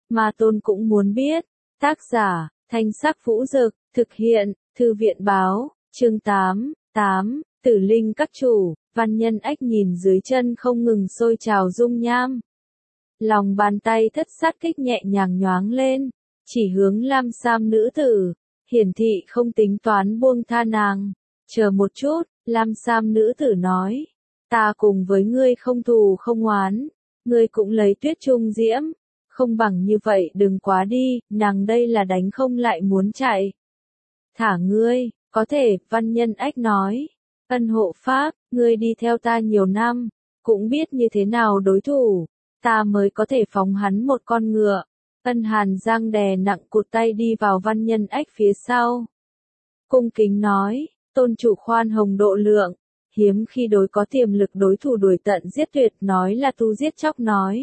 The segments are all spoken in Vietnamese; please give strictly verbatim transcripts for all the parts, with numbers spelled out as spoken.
Ma Tôn cũng muốn biết. Tác giả, Thanh Sắc Vũ Dực, thực hiện, Thư viện Báo, chương tám, tám, Tử Linh Các Chủ, Văn Nhân Ách nhìn dưới chân không ngừng sôi trào dung nham. Lòng bàn tay thất sát kích nhẹ nhàng nhoáng lên, chỉ hướng lam sam nữ tử, hiển thị không tính toán buông tha nàng. Chờ một chút, lam sam nữ tử nói, ta cùng với ngươi không thù không oán, ngươi cũng lấy Tuyết Trung Diễm, không bằng như vậy đừng quá đi, nàng đây là đánh không lại muốn chạy. Thả ngươi, có thể, Văn Nhân Ách nói, ân hộ pháp, ngươi đi theo ta nhiều năm, cũng biết như thế nào đối thủ, ta mới có thể phóng hắn một con ngựa. Ân Hàn Giang đè nặng cụt tay đi vào Văn Nhân Ách phía sau. Cung kính nói, tôn chủ khoan hồng độ lượng, hiếm khi đối có tiềm lực đối thủ đuổi tận giết tuyệt nói là tu giết chóc nói.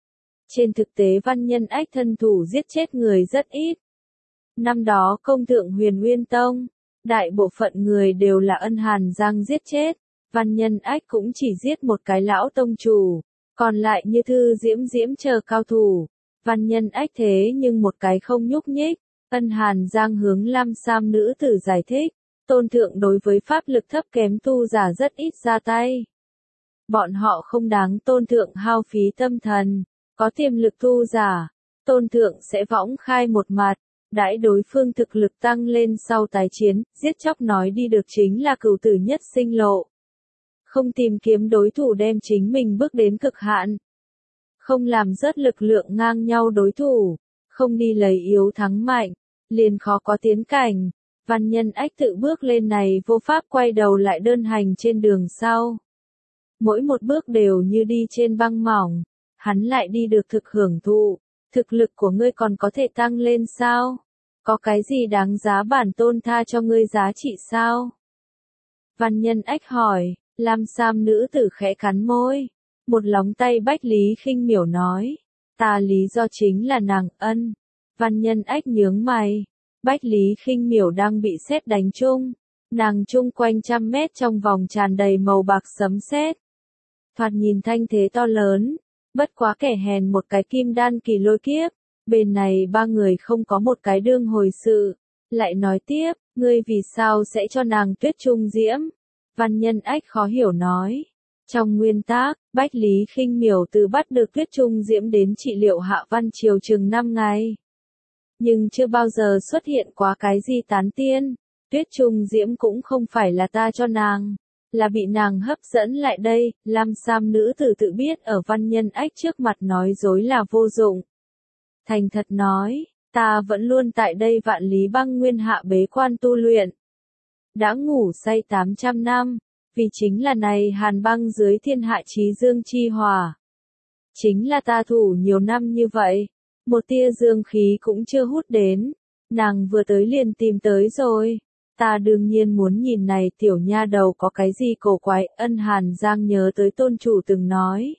Trên thực tế Văn Nhân Ách thân thủ giết chết người rất ít. Năm đó công thượng Huyền Nguyên Tông, đại bộ phận người đều là Ân Hàn Giang giết chết, Văn Nhân Ách cũng chỉ giết một cái lão tông chủ, còn lại như Thư Diễm Diễm chờ cao thủ. Văn Nhân Ách thế nhưng một cái không nhúc nhích. Ân Hàn Giang hướng lam sam nữ tử giải thích, tôn thượng đối với pháp lực thấp kém tu giả rất ít ra tay. Bọn họ không đáng tôn thượng hao phí tâm thần, có tiềm lực tu giả, tôn thượng sẽ võng khai một mặt, đãi đối phương thực lực tăng lên sau tái chiến, giết chóc nói đi được chính là cửu tử nhất sinh lộ. Không tìm kiếm đối thủ đem chính mình bước đến cực hạn. Không làm rớt lực lượng ngang nhau đối thủ, không đi lấy yếu thắng mạnh, liền khó có tiến cảnh. Văn Nhân Ách tự bước lên này vô pháp quay đầu lại đơn hành trên đường sau. Mỗi một bước đều như đi trên băng mỏng, hắn lại đi được thực hưởng thụ, thực lực của ngươi còn có thể tăng lên sao? Có cái gì đáng giá bản tôn tha cho ngươi giá trị sao? Văn Nhân Ách hỏi, lam sam nữ tử khẽ cắn môi. Một lóng tay Bách Lý Khinh Miểu nói, ta lý do chính là nàng. Ân. Văn Nhân Ách nhướng mày, Bách Lý Khinh Miểu đang bị sét đánh chung, nàng chung quanh trăm mét trong vòng tràn đầy màu bạc sấm sét. Thoạt nhìn thanh thế to lớn, bất quá kẻ hèn một cái kim đan kỳ lôi kiếp, bên này ba người không có một cái đương hồi sự, lại nói tiếp, ngươi vì sao sẽ cho nàng Tuyết Trung Diễm? Văn Nhân Ách khó hiểu nói. Trong nguyên tắc, Bách Lý Khinh Miểu từ bắt được Tuyết Trung Diễm đến trị liệu Hạ Văn Triều chừng năm ngày. Nhưng chưa bao giờ xuất hiện quá cái gì tán tiên, Tuyết Trung Diễm cũng không phải là ta cho nàng, là bị nàng hấp dẫn lại đây. Lam sam nữ tử tự biết ở Văn Nhân Ách trước mặt nói dối là vô dụng. Thành thật nói, ta vẫn luôn tại đây Vạn Lý Băng Nguyên hạ bế quan tu luyện. Đã ngủ say tám trăm năm. Vì chính là này hàn băng dưới thiên hạ chí dương chi hỏa. Chính là ta thủ nhiều năm như vậy, một tia dương khí cũng chưa hút đến, nàng vừa tới liền tìm tới rồi. Ta đương nhiên muốn nhìn này tiểu nha đầu có cái gì cổ quái. Ân Hàn Giang nhớ tới tôn chủ từng nói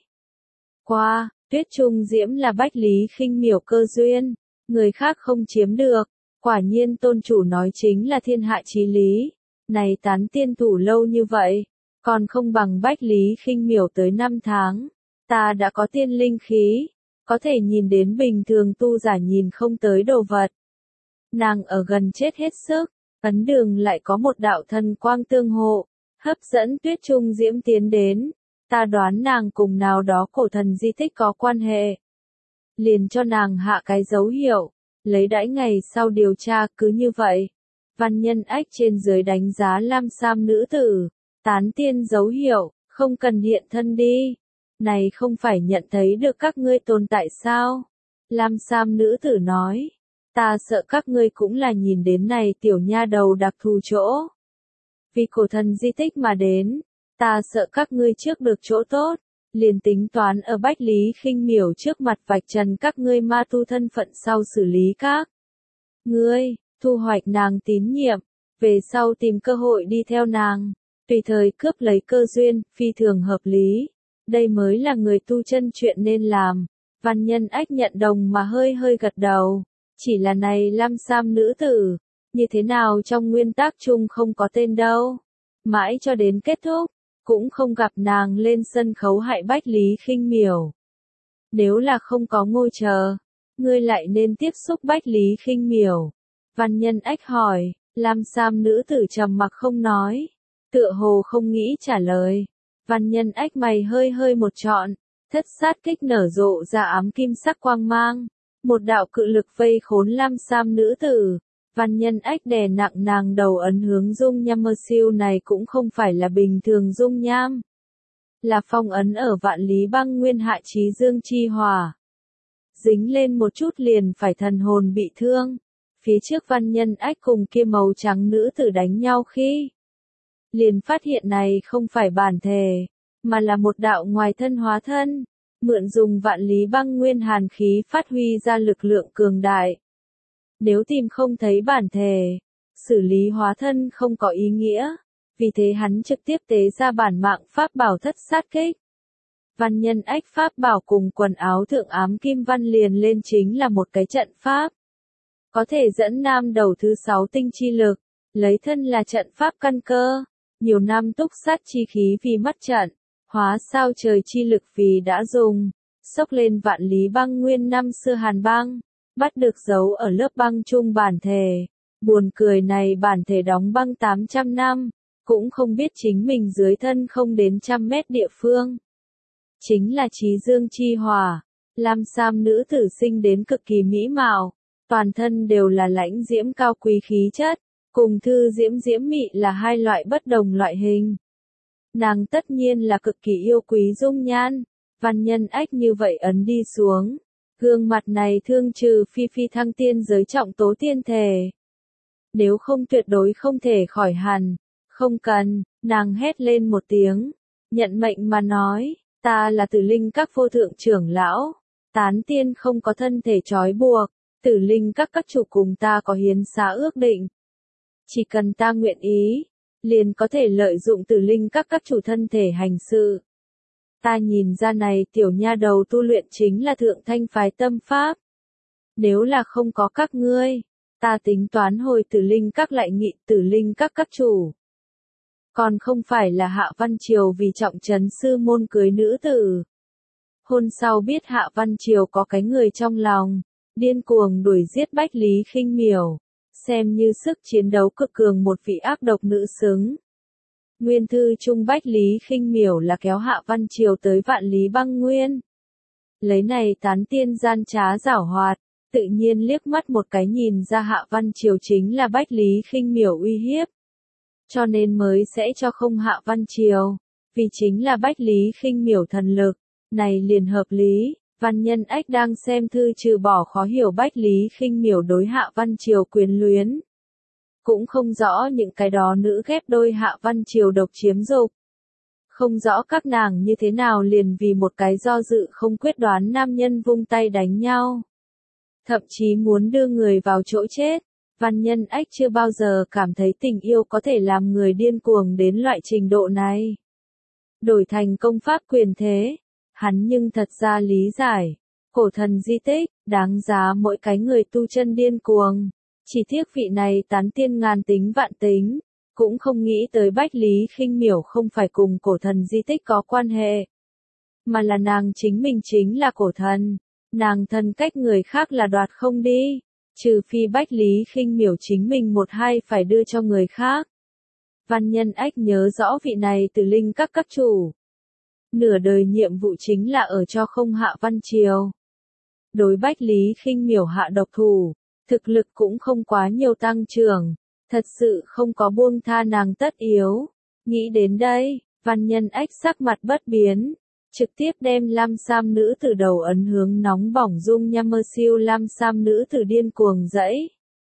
qua, Tuyết Trung Diễm là Bách Lý Khinh Miểu cơ duyên, người khác không chiếm được. Quả nhiên tôn chủ nói chính là thiên hạ chí lý. Này tán tiên thủ lâu như vậy, còn không bằng Bách Lý Khinh Miểu tới năm tháng. Ta đã có tiên linh khí, có thể nhìn đến bình thường tu giả nhìn không tới đồ vật. Nàng ở gần chết hết sức, ấn đường lại có một đạo thần quang tương hộ, hấp dẫn Tuyết Trung Diễm tiến đến. Ta đoán nàng cùng nào đó cổ thần di tích có quan hệ. Liền cho nàng hạ cái dấu hiệu, lấy đãi ngày sau điều tra. Cứ như vậy, Văn Nhân Ách trên dưới đánh giá lam sam nữ tử, tán tiên dấu hiệu, không cần hiện thân đi. Này không phải nhận thấy được các ngươi tồn tại sao? Lam sam nữ tử nói, ta sợ các ngươi cũng là nhìn đến này tiểu nha đầu đặc thù chỗ. Vì cổ thần di tích mà đến, ta sợ các ngươi trước được chỗ tốt, liền tính toán ở Bách Lý Khinh Miểu trước mặt vạch trần các ngươi ma tu thân phận sau xử lý các ngươi. Thu hoạch nàng tín nhiệm, về sau tìm cơ hội đi theo nàng, tùy thời cướp lấy cơ duyên, phi thường hợp lý. Đây mới là người tu chân chuyện nên làm. Văn Nhân Ách nhận đồng mà hơi hơi gật đầu. Chỉ là này lam sam nữ tử, như thế nào trong nguyên tắc chung không có tên đâu. Mãi cho đến kết thúc, cũng không gặp nàng lên sân khấu hại Bách Lý Khinh Miểu. Nếu là không có ngôi chờ, ngươi lại nên tiếp xúc Bách Lý Khinh Miểu. Văn Nhân Ách hỏi, lam sam nữ tử trầm mặc không nói, tựa hồ không nghĩ trả lời. Văn Nhân Ách mày hơi hơi một trọn, thất sát kích nở rộ ra ám kim sắc quang mang, một đạo cự lực vây khốn lam sam nữ tử. Văn Nhân Ách đè nặng nàng đầu ấn hướng dung nham mơ siêu này cũng không phải là bình thường dung nham, là phong ấn ở vạn lý băng nguyên hạ chí dương chi hỏa. Dính lên một chút liền phải thần hồn bị thương. Phía trước Văn Nhân Ách cùng kia màu trắng nữ tử đánh nhau khi liền phát hiện này không phải bản thể, mà là một đạo ngoài thân hóa thân, mượn dùng vạn lý băng nguyên hàn khí phát huy ra lực lượng cường đại. Nếu tìm không thấy bản thể, xử lý hóa thân không có ý nghĩa, vì thế hắn trực tiếp tế ra bản mạng pháp bảo thất sát kích. Văn Nhân Ách pháp bảo cùng quần áo thượng ám kim văn liền lên chính là một cái trận pháp. Có thể dẫn nam đầu thứ sáu tinh chi lực, lấy thân là trận pháp căn cơ, nhiều năm túc sát chi khí vì mắt trận, hóa sao trời chi lực vì đã dùng, xốc lên vạn lý băng nguyên năm xưa hàn băng, bắt được dấu ở lớp băng chung bản thể. Buồn cười này bản thể đóng băng tám trăm năm, cũng không biết chính mình dưới thân không đến trăm mét địa phương. Chính là chí dương chi hỏa, lam sam nữ tử sinh đến cực kỳ mỹ mạo, toàn thân đều là lãnh diễm cao quý khí chất, cùng thư diễm diễm mị là hai loại bất đồng loại hình. Nàng tất nhiên là cực kỳ yêu quý dung nhan. Văn Nhân Ách như vậy ấn đi xuống, gương mặt này thương trừ phi phi thăng tiên giới trọng tố tiên thể. Nếu không tuyệt đối không thể khỏi hẳn. Không cần, nàng hét lên một tiếng, nhận mệnh mà nói, ta là Tử Linh Các vô thượng trưởng lão, tán tiên không có thân thể trói buộc, Tử Linh Các các chủ cùng ta có hiến xá ước định. Chỉ cần ta nguyện ý, liền có thể lợi dụng Tử Linh Các các chủ thân thể hành sự. Ta nhìn ra này tiểu nha đầu tu luyện chính là thượng thanh phái tâm pháp. Nếu là không có các ngươi, ta tính toán hồi Tử Linh Các lại nghị Tử Linh Các các chủ. Còn không phải là Hạ Văn Triều vì trọng trấn sư môn cưới nữ tử. Hôn sau biết Hạ Văn Triều có cái người trong lòng, điên cuồng đuổi giết Bách Lý Khinh Miểu, xem như sức chiến đấu cực cường một vị ác độc nữ xứng. Nguyên thư trung Bách Lý Khinh Miểu là kéo Hạ Văn Triều tới vạn lý băng nguyên. Lấy này tán tiên gian trá giảo hoạt, tự nhiên liếc mắt một cái nhìn ra Hạ Văn Triều chính là Bách Lý Khinh Miểu uy hiếp. Cho nên mới sẽ cho không Hạ Văn Triều, vì chính là Bách Lý Khinh Miểu thần lực, này liền hợp lý. Văn Nhân Ách đang xem thư trừ bỏ khó hiểu Bách Lý Khinh Miểu đối Hạ Văn Triều quyến luyến. Cũng không rõ những cái đó nữ ghép đôi Hạ Văn Triều độc chiếm dục. Không rõ các nàng như thế nào liền vì một cái do dự không quyết đoán nam nhân vung tay đánh nhau. Thậm chí muốn đưa người vào chỗ chết. Văn Nhân Ách chưa bao giờ cảm thấy tình yêu có thể làm người điên cuồng đến loại trình độ này. Đổi thành công pháp quyền thế, hắn nhưng thật ra lý giải, cổ thần di tích, đáng giá mỗi cái người tu chân điên cuồng. Chỉ tiếc vị này tán tiên ngàn tính vạn tính, cũng không nghĩ tới Bách Lý Khinh Miểu không phải cùng cổ thần di tích có quan hệ, mà là nàng chính mình chính là cổ thần, nàng thân cách người khác là đoạt không đi. Trừ phi Bách Lý Khinh Miểu chính mình một hai phải đưa cho người khác. Văn Nhân Ách nhớ rõ vị này Tử Linh Các các chủ. Nửa đời nhiệm vụ chính là ở cho không Hạ Văn Triều. Đối Bách Lý Khinh Miểu hạ độc thủ, thực lực cũng không quá nhiều tăng trưởng, thật sự không có buông tha nàng tất yếu. Nghĩ đến đây, Văn Nhân Ách sắc mặt bất biến, trực tiếp đem lam sam nữ tử đầu ấn hướng nóng bỏng dung nham mơ siêu lam sam nữ tử điên cuồng dẫy.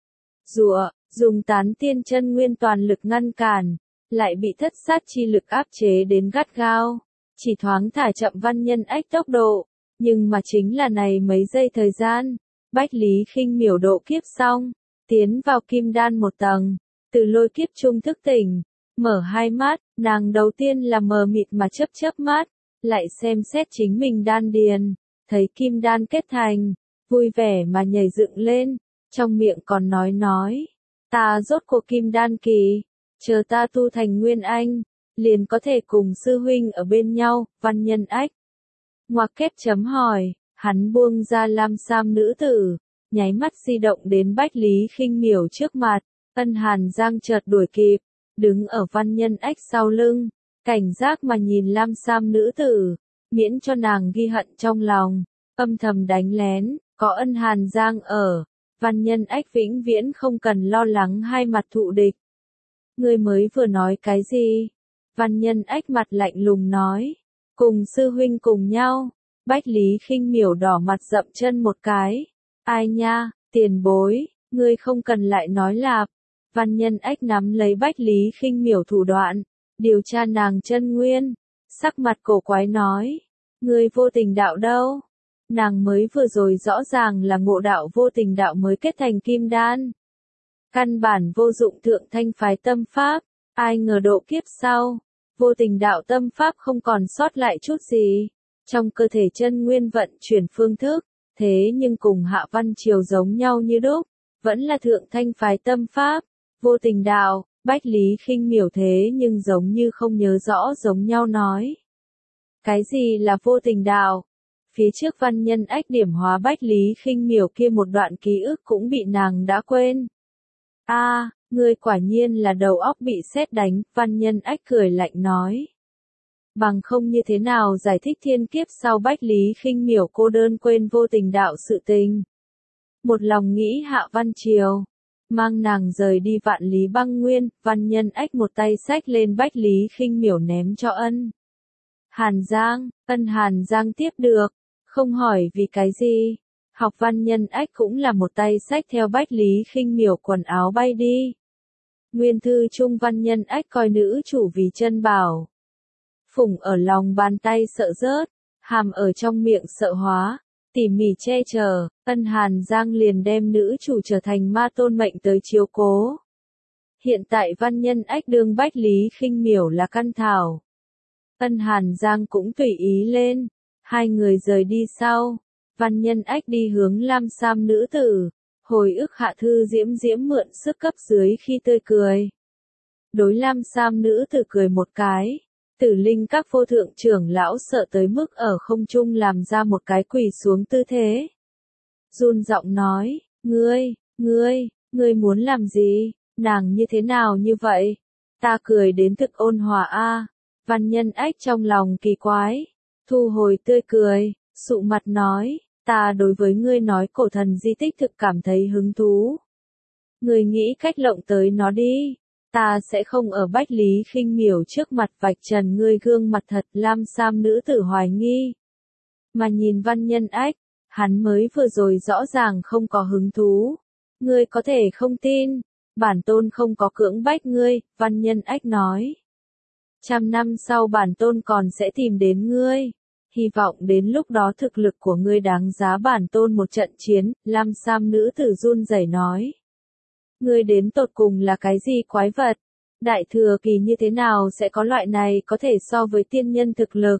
Rụa, dùng tán tiên chân nguyên toàn lực ngăn cản, lại bị thất sát chi lực áp chế đến gắt gao, chỉ thoáng thả chậm Văn Nhân Ách tốc độ, nhưng mà chính là này mấy giây thời gian, Bách Lý Khinh Miểu độ kiếp xong, tiến vào kim đan một tầng, từ lôi kiếp trung thức tỉnh, mở hai mắt, nàng đầu tiên là mờ mịt mà chớp chớp mắt. Lại xem xét chính mình đan điền, thấy kim đan kết thành, vui vẻ mà nhảy dựng lên, trong miệng còn nói nói, ta rốt cuộc kim đan kỳ, chờ ta tu thành nguyên anh, liền có thể cùng sư huynh ở bên nhau. Văn Nhân Ách ngoặc kép chấm hỏi, Hắn buông ra lam sam nữ tử, nháy mắt di động đến Bách Lý Khinh Miểu trước mặt, Ân Hàn Giang chợt đuổi kịp, đứng ở Văn Nhân Ách sau lưng, cảnh giác mà nhìn lam sam nữ tử, miễn cho nàng ghi hận trong lòng, âm thầm đánh lén, có Ân Hàn Giang ở, Văn Nhân Ách vĩnh viễn không cần lo lắng hai mặt thụ địch. Ngươi mới vừa nói cái gì? Văn Nhân Ách mặt lạnh lùng nói, cùng sư huynh cùng nhau. Bách Lý Khinh Miểu đỏ mặt dậm chân một cái, ai nha, tiền bối, ngươi không cần lại nói lạp. Văn Nhân Ách nắm lấy Bách Lý Khinh Miểu thủ đoạn, điều tra nàng chân nguyên, sắc mặt cổ quái nói, ngươi vô tình đạo đâu? Nàng mới vừa rồi rõ ràng là ngộ đạo vô tình đạo mới kết thành kim đan. Căn bản vô dụng thượng thanh phái tâm pháp, ai ngờ độ kiếp sau, vô tình đạo tâm pháp không còn sót lại chút gì. Trong cơ thể chân nguyên vận chuyển phương thức, thế nhưng cùng Hạ Văn Triều giống nhau như đúc, vẫn là thượng thanh phái tâm pháp, vô tình đạo, Bách Lý Khinh Miểu thế nhưng giống như không nhớ rõ giống nhau nói. Cái gì là vô tình đạo? Phía trước Văn Nhân Ách điểm hóa Bách Lý Khinh Miểu kia một đoạn ký ức cũng bị nàng đã quên. A, à, ngươi quả nhiên là đầu óc bị sét đánh, Văn Nhân Ách cười lạnh nói. Bằng không như thế nào giải thích thiên kiếp sau Bách Lý Khinh Miểu cô đơn quên vô tình đạo sự tình. Một lòng nghĩ Hạ Văn Triều, mang nàng rời đi Vạn Lý Băng Nguyên, Văn Nhân Ách một tay xách lên Bách Lý Khinh Miểu ném cho Ân Hàn Giang, Ân Hàn Giang tiếp được, không hỏi vì cái gì. Học Văn Nhân Ách cũng là một tay xách theo Bách Lý Khinh Miểu quần áo bay đi. Nguyên thư trung Văn Nhân Ách coi nữ chủ vì chân bảo. Phùng ở lòng bàn tay sợ rớt, hàm ở trong miệng sợ hóa, tỉ mỉ che chở, Ân Hàn Giang liền đem nữ chủ trở thành ma tôn mệnh tới chiếu cố. Hiện tại Văn Nhân Ách đương Bách Lý Khinh Miểu là căn thảo. Ân Hàn Giang cũng tùy ý lên, hai người rời đi sau, Văn Nhân Ách đi hướng lam sam nữ tử, hồi ức Hạ Thư Diễm Diễm mượn sức cấp dưới khi tươi cười. Đối lam sam nữ tử cười một cái. Tử Linh các vô thượng trưởng lão sợ tới mức ở không trung làm ra một cái quỳ xuống tư thế. Run giọng nói, ngươi, ngươi, ngươi muốn làm gì, nàng như thế nào như vậy? Ta cười đến thực ôn hòa a. Văn Nhân Ách trong lòng kỳ quái, thu hồi tươi cười, sụ mặt nói, ta đối với ngươi nói cổ thần di tích thực cảm thấy hứng thú. Ngươi nghĩ cách lộng tới nó đi. Ta sẽ không ở Bách Lý Khinh Miểu trước mặt vạch trần ngươi gương mặt thật, lam sam nữ tử hoài nghi. Mà nhìn Văn Nhân Ách, hắn mới vừa rồi rõ ràng không có hứng thú. Ngươi có thể không tin, bản tôn không có cưỡng bách ngươi, Văn Nhân Ách nói. Trăm năm sau bản tôn còn sẽ tìm đến ngươi. Hy vọng đến lúc đó thực lực của ngươi đáng giá bản tôn một trận chiến, lam sam nữ tử run rẩy nói. Ngươi đến tột cùng là cái gì quái vật? Đại thừa kỳ như thế nào sẽ có loại này có thể so với tiên nhân thực lực?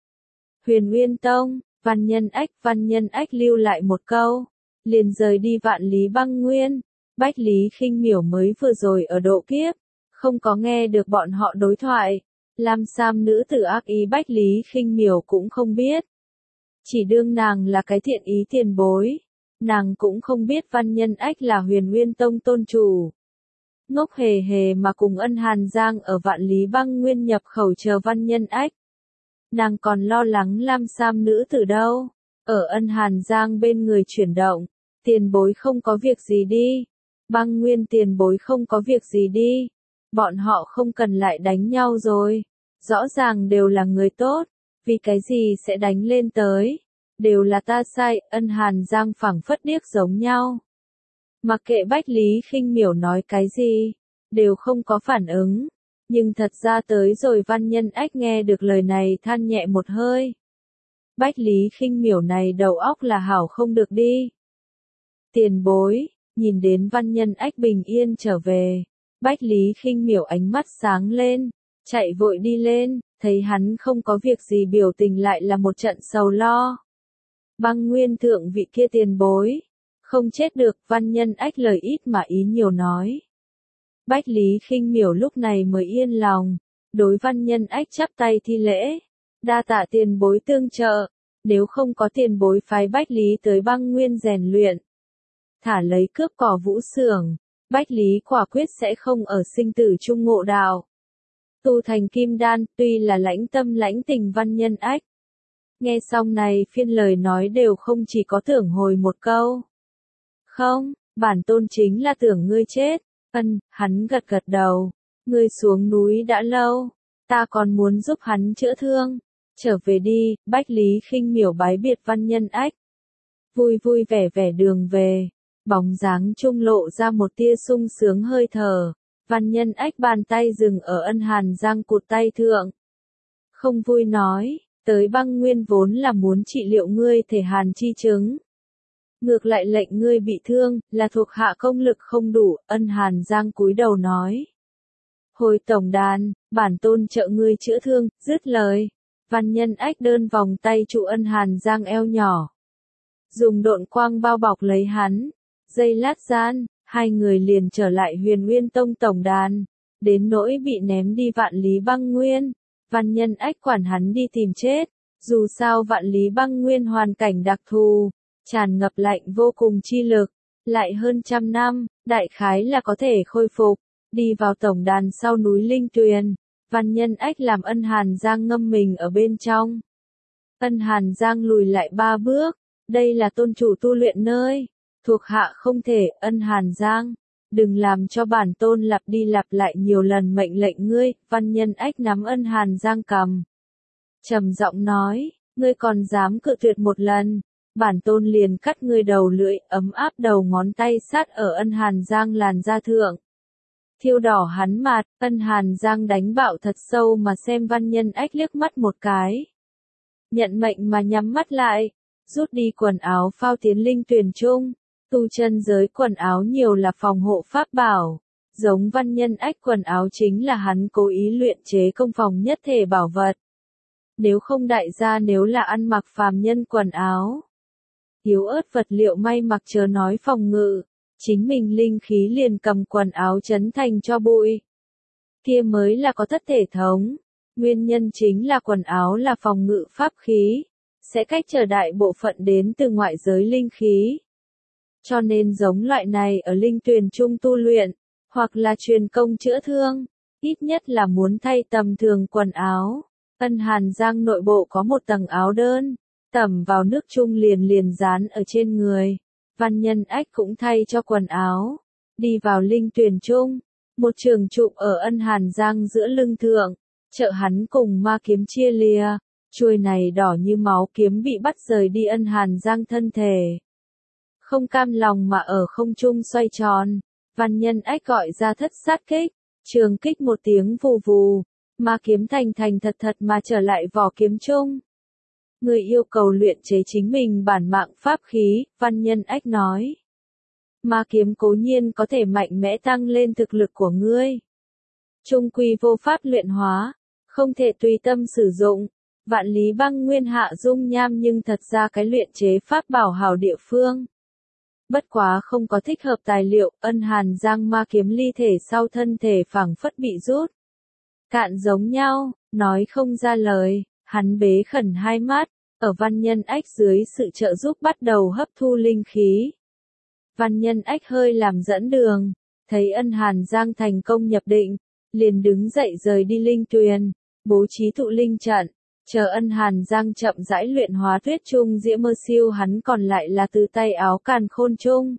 Huyền Nguyên Tông, Văn Nhân Ách, Văn Nhân Ách lưu lại một câu, liền rời đi Vạn Lý Băng Nguyên. Bách Lý Khinh Miểu mới vừa rồi ở độ kiếp, không có nghe được bọn họ đối thoại. Lam sam nữ tử ác ý Bách Lý Khinh Miểu cũng không biết. Chỉ đương nàng là cái thiện ý tiền bối. Nàng cũng không biết Văn Nhân Ách là Huyền Nguyên Tông tôn chủ. Ngốc hề hề mà cùng Ân Hàn Giang ở Vạn Lý Băng Nguyên nhập khẩu chờ Văn Nhân Ách. Nàng còn lo lắng lam sam nữ tử đâu. Ở Ân Hàn Giang bên người chuyển động. Tiền bối không có việc gì đi. Băng Nguyên tiền bối không có việc gì đi. Bọn họ không cần lại đánh nhau rồi. Rõ ràng đều là người tốt. Vì cái gì sẽ đánh lên tới? Đều là ta sai, Ân Hàn Giang phảng phất điếc giống nhau. Mặc kệ Bách Lý Khinh Miểu nói cái gì, đều không có phản ứng. Nhưng thật ra tới rồi Văn Nhân Ách nghe được lời này than nhẹ một hơi. Bách Lý Khinh Miểu này đầu óc là hảo không được đi. Tiền bối, nhìn đến Văn Nhân Ách bình yên trở về. Bách Lý Khinh Miểu ánh mắt sáng lên, chạy vội đi lên, thấy hắn không có việc gì biểu tình lại là một trận sầu lo. Băng Nguyên thượng vị kia tiền bối. Không chết được, Văn Nhân Ách lời ít mà ý nhiều nói. Bách Lý Khinh Miểu lúc này mới yên lòng. Đối Văn Nhân Ách chắp tay thi lễ. Đa tạ tiền bối tương trợ. nếu không có tiền bối phái Bách Lý tới băng nguyên rèn luyện, thả lấy cướp cỏ vũ xưởng, Bách Lý quả quyết sẽ không ở sinh tử chung ngộ đạo. Tu thành kim đan, tuy là lãnh tâm lãnh tình Văn Nhân Ách. Nghe xong này phiên lời nói đều không chỉ có tưởng hồi một câu. Không, bản tôn chính là tưởng ngươi chết. Ân, hắn gật gật đầu. Ngươi xuống núi đã lâu, ta còn muốn giúp hắn chữa thương. Trở về đi, Bách Lý khinh miểu bái biệt Văn Nhân Ách. Vui vui vẻ vẻ đường về, bóng dáng trung lộ ra một tia sung sướng hơi thở. Văn Nhân Ách bàn tay dừng ở Ân Hàn Giang cụt tay thượng. Không vui nói, tới băng nguyên vốn là muốn trị liệu ngươi thể hàn chi chứng. Ngược lại lệnh ngươi bị thương, là thuộc hạ công lực không đủ, Ân Hàn Giang cúi đầu nói. Hồi tổng đàn, bản tôn trợ ngươi chữa thương, dứt lời. Văn Nhân Ách đơn vòng tay trụ Ân Hàn Giang eo nhỏ. Dùng độn quang bao bọc lấy hắn. Giây lát gian, hai người liền trở lại Huyền Nguyên Tông tổng đàn. Đến nỗi bị ném đi Vạn Lý Băng Nguyên. Văn Nhân Ách quản hắn đi tìm chết. Dù sao Vạn Lý Băng Nguyên hoàn cảnh đặc thù, tràn ngập lạnh vô cùng chi lực. Lại hơn trăm năm, đại khái là có thể khôi phục. Đi vào tổng đàn sau núi Linh Tuyền. Văn Nhân Ách làm Ân Hàn Giang ngâm mình ở bên trong. Ân Hàn Giang lùi lại ba bước. Đây là tôn chủ tu luyện nơi. Thuộc hạ không thể, Ân Hàn Giang. Đừng làm cho bản tôn lặp đi lặp lại nhiều lần mệnh lệnh ngươi. Văn Nhân Ách nắm Ân Hàn Giang cầm. Trầm giọng nói, ngươi còn dám cự tuyệt một lần. Bản tôn liền cắt ngươi đầu lưỡi, ấm áp đầu ngón tay sát ở Ân Hàn Giang làn da thượng. Thiêu đỏ hắn mặt, Ân Hàn Giang đánh bạo thật sâu mà xem Văn Nhân Ách liếc mắt một cái. Nhận mệnh mà nhắm mắt lại, rút đi quần áo phao tiến linh tuyền trung. Tu chân giới quần áo nhiều là phòng hộ pháp bảo. Giống Văn Nhân Ách quần áo chính là hắn cố ý luyện chế công phòng nhất thể bảo vật. Nếu không đại gia nếu là ăn mặc phàm nhân quần áo. Yếu ớt vật liệu may mặc chớ nói phòng ngự. Chính mình linh khí liền cầm quần áo chấn thành cho bụi. Kia mới là có thất thể thống. Nguyên nhân chính là quần áo là phòng ngự pháp khí. Sẽ cách trở đại bộ phận đến từ ngoại giới linh khí. Cho nên giống loại này ở linh tuyền trung tu luyện, hoặc là truyền công chữa thương, ít nhất là muốn thay tầm thường quần áo. Ân Hàn Giang nội bộ có một tầng áo đơn, tẩm vào nước chung liền liền dán ở trên người. Văn Nhân Ách cũng thay cho quần áo, đi vào linh tuyền trung, một trường trụ ở Ân Hàn Giang giữa lưng thượng, trợ hắn cùng ma kiếm chia lìa, chuôi này đỏ như máu kiếm bị bắt rời đi Ân Hàn Giang thân thể. Không cam lòng mà ở không trung xoay tròn, Văn Nhân Ách gọi ra thất sát kích, trường kích một tiếng vù vù, ma kiếm thành thành thật thật mà trở lại vỏ kiếm trung. Người yêu cầu luyện chế chính mình bản mạng pháp khí, Văn Nhân Ách nói. Ma kiếm cố nhiên có thể mạnh mẽ tăng lên thực lực của ngươi. Trung quy vô pháp luyện hóa, không thể tùy tâm sử dụng. Vạn Lý Băng Nguyên hạ dung nham nhưng thật ra cái luyện chế pháp bảo hảo địa phương. Bất quá không có thích hợp tài liệu, Ân Hàn Giang ma kiếm ly thể sau thân thể phảng phất bị rút. Cạn giống nhau, nói không ra lời, hắn bế khẩn hai mắt, ở Văn Nhân Ách dưới sự trợ giúp bắt đầu hấp thu linh khí. Văn Nhân Ách hơi làm dẫn đường, thấy Ân Hàn Giang thành công nhập định, liền đứng dậy rời đi linh tuyền, bố trí tụ linh trận. Chờ Ân Hàn Giang chậm rãi luyện hóa tuyết trung diễm mơ siêu hắn còn lại là từ tay áo càn khôn trung.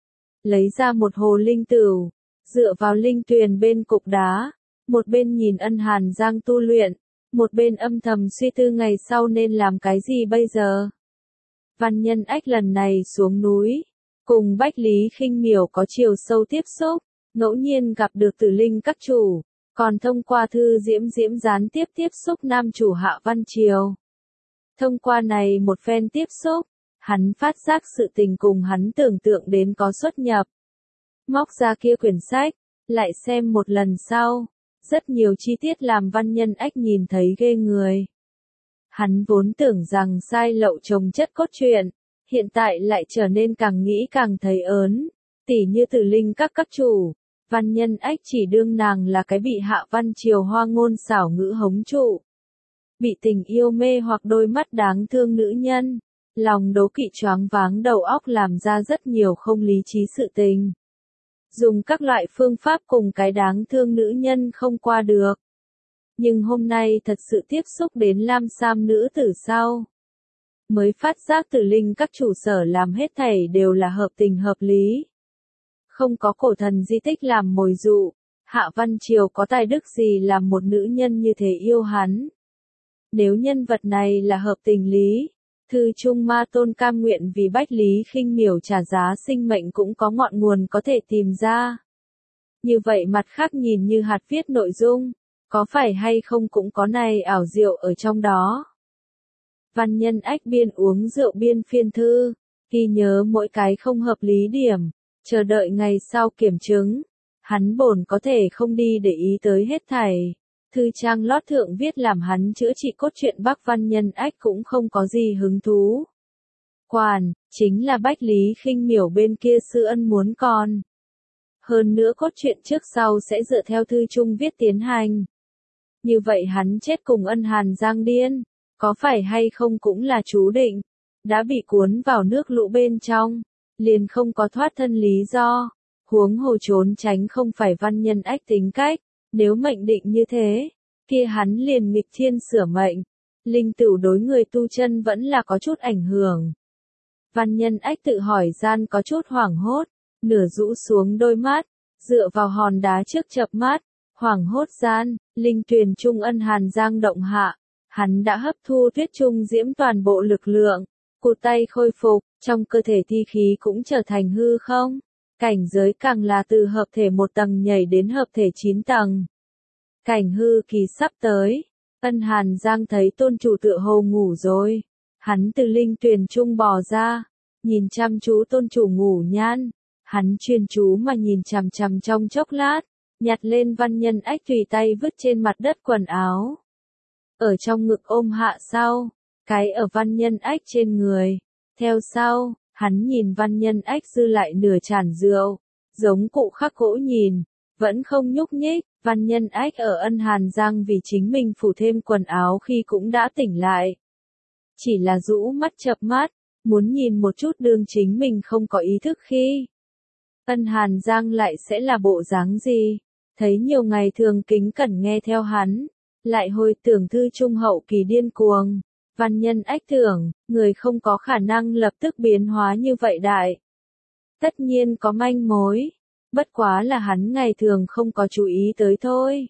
Lấy ra một hồ linh tửu, dựa vào linh tuyền bên cục đá, một bên nhìn Ân Hàn Giang tu luyện, một bên âm thầm suy tư ngày sau nên làm cái gì bây giờ. Văn Nhân Ách lần này xuống núi, cùng Bách Lý khinh miểu có chiều sâu tiếp xúc, ngẫu nhiên gặp được Tử Linh các chủ. Còn thông qua thư diễm diễm gián tiếp tiếp xúc nam chủ Hạ Văn Triều. Thông qua này một phen tiếp xúc, hắn phát giác sự tình cùng hắn tưởng tượng đến có xuất nhập. Móc ra kia quyển sách, lại xem một lần sau, rất nhiều chi tiết làm Văn Nhân Ách nhìn thấy ghê người. Hắn vốn tưởng rằng sai lậu trồng chất cốt truyện, hiện tại lại trở nên càng nghĩ càng thấy ớn, tỉ như Tử Linh các các chủ. Văn Nhân Ách chỉ đương nàng là cái bị Hạ Văn Triều hoa ngôn xảo ngữ hống trụ. bị tình yêu mê hoặc đôi mắt đáng thương nữ nhân, lòng đố kỵ choáng váng đầu óc làm ra rất nhiều không lý trí sự tình. Dùng các loại phương pháp cùng cái đáng thương nữ nhân không qua được. Nhưng hôm nay thật sự tiếp xúc đến Lam Sam nữ tử sau. Mới phát giác Tử Linh các chủ sở làm hết thảy đều là hợp tình hợp lý. Không có cổ thần di tích làm mồi dụ, Hạ Văn Triều có tài đức gì làm một nữ nhân như thế yêu hắn. Nếu nhân vật này là hợp tình lý, Thư Trung Ma Tôn cam nguyện vì Bách Lý Khinh Miểu trả giá sinh mệnh cũng có ngọn nguồn có thể tìm ra. Như vậy mặt khác nhìn như hạt viết nội dung, có phải hay không cũng có này ảo diệu ở trong đó. Văn nhân ách biên uống rượu biên phiên thư, ghi nhớ mỗi cái không hợp lý điểm, chờ đợi ngày sau kiểm chứng. Hắn bổn có thể không đi để ý tới hết thảy. Thư trang lót thượng viết làm hắn chữa trị cốt truyện Bắc Văn nhân ách cũng không có gì hứng thú. Quản, chính là Bách Lý Khinh Miểu bên kia sư ân muốn còn. Hơn nữa cốt truyện trước sau sẽ dựa theo thư trung viết tiến hành. Như vậy hắn chết cùng ân hàn giang điên, có phải hay không cũng là chú định, đã bị cuốn vào nước lũ bên trong, liền không có thoát thân lý do, huống hồ trốn tránh không phải văn nhân ách tính cách, nếu mệnh định như thế, kia hắn liền nghịch thiên sửa mệnh, linh tửu đối người tu chân vẫn là có chút ảnh hưởng. Văn nhân ách tự hỏi gian có chút hoảng hốt, nửa rũ xuống đôi mắt, dựa vào hòn đá trước chập mắt, hoảng hốt gian, linh tuyền trung ân hàn giang động hạ, hắn đã hấp thu tuyết trung diễm toàn bộ lực lượng, cụt tay khôi phục, trong cơ thể thi khí cũng trở thành hư không, cảnh giới càng là từ hợp thể một tầng nhảy đến hợp thể chín tầng. Cảnh hư kỳ sắp tới, ân hàn giang thấy tôn chủ tựa hồ ngủ rồi, hắn từ linh tuyền trung bò ra, nhìn chăm chú tôn chủ ngủ nhan, hắn chuyên chú mà nhìn chằm chằm trong chốc lát, nhặt lên văn nhân ách tùy tay vứt trên mặt đất quần áo. Ở trong ngực ôm hạ sau, cái ở văn nhân ách trên người, theo sau, hắn nhìn văn nhân ách dư lại nửa tràn rượu, giống cụ khắc gỗ nhìn, vẫn không nhúc nhích, văn nhân ách ở ân hàn giang vì chính mình phủ thêm quần áo khi cũng đã tỉnh lại. Chỉ là rũ mắt chập mắt, muốn nhìn một chút đương chính mình không có ý thức khi. Ân hàn giang lại sẽ là bộ dáng gì? Thấy nhiều ngày thường kính cẩn nghe theo hắn, lại hồi tưởng thư trung hậu kỳ điên cuồng. Văn nhân ách tưởng, người không có khả năng lập tức biến hóa như vậy đại. Tất nhiên có manh mối, bất quá là hắn ngày thường không có chú ý tới thôi.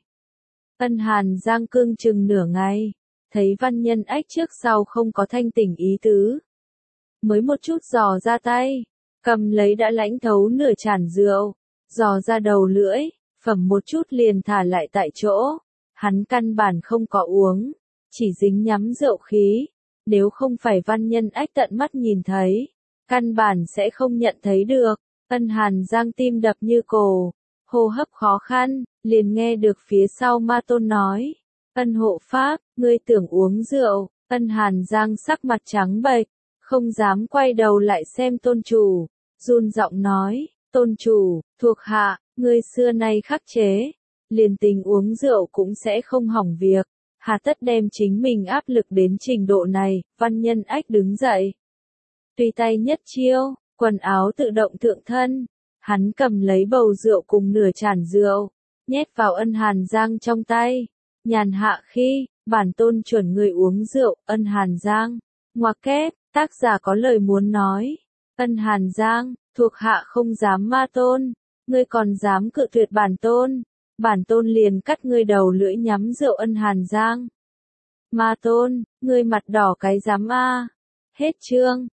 Ân hàn giang cương chừng nửa ngày, thấy văn nhân ách trước sau không có thanh tỉnh ý tứ. Mới một chút dò ra tay, cầm lấy đã lãnh thấu nửa tràn rượu, dò ra đầu lưỡi, phẩm một chút liền thả lại tại chỗ. Hắn căn bản không có uống, chỉ dính nhắm rượu khí, nếu không phải văn nhân ách tận mắt nhìn thấy, căn bản sẽ không nhận thấy được. Ân hàn giang tim đập như cổ, hô hấp khó khăn, liền nghe được phía sau Ma Tôn nói, ân hộ pháp, ngươi tưởng uống rượu. Ân hàn giang sắc mặt trắng bệch, không dám quay đầu lại xem tôn chủ, run giọng nói, tôn chủ, thuộc hạ, ngươi xưa nay khắc chế, liền tình uống rượu cũng sẽ không hỏng việc. Hà tất đem chính mình áp lực đến trình độ này, văn nhân ách đứng dậy. Tùy tay nhất chiêu, quần áo tự động thượng thân, hắn cầm lấy bầu rượu cùng nửa tràn rượu, nhét vào ân hàn giang trong tay. Nhàn hạ khi, bản tôn chuẩn người uống rượu, ân hàn giang. Ngoặc kép, tác giả có lời muốn nói. Ân hàn giang, thuộc hạ không dám Ma Tôn, ngươi còn dám cự tuyệt bản tôn. Bản tôn liền cắt ngươi đầu lưỡi nhắm rượu ân hàn giang. Ma Tôn, ngươi mặt đỏ cái dám a. Hết chương.